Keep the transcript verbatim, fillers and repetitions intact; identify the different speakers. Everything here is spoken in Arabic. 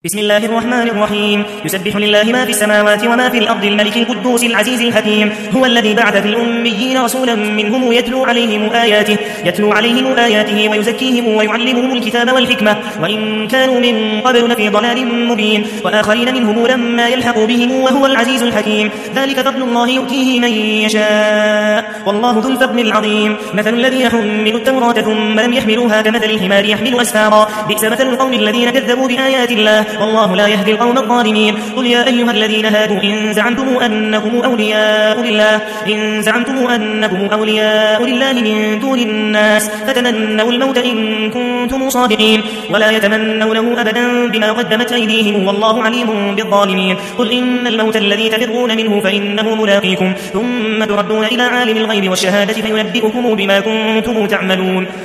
Speaker 1: بسم الله الرحمن الرحيم. يسبح لله ما في السماوات وما في الأرض الملك القدوس العزيز الحكيم. هو الذي بعث في الأميين رسولا منهم يتلو عليهم آياته يتلو عليهم آياته ويزكيهم ويعلمهم الكتاب والحكمة وإن كانوا من قبل لفي ضلال مبين وآخرين منهم لما يلحقوا بهم وهو العزيز الحكيم. ذلك فضل الله يؤتيه من يشاء والله ذو الفضل العظيم. مثل الذين حملوا التوراة ثم لم يحملوها كمثل الحمار يحمل أسفارا بئس مثل القوم الذين كذبوا بآيات الله والله لا يهدي القوم الظالمين. قل يا أيها الذين هادوا إن زعمتم أنكم أولياء لله إن زعمتم أنكم أولياء لله من دون الناس فتمنوا الموت إن كنتم صادقين ولا يتمنونه أبدا بما قدمت أيديهم والله عليم بالظالمين. قل إن الموت الذي تفرون منه فإنه ملاقيكم ثم تردون إلى عالم الغيب والشهادة فينبئكم بما كنتم تعملون.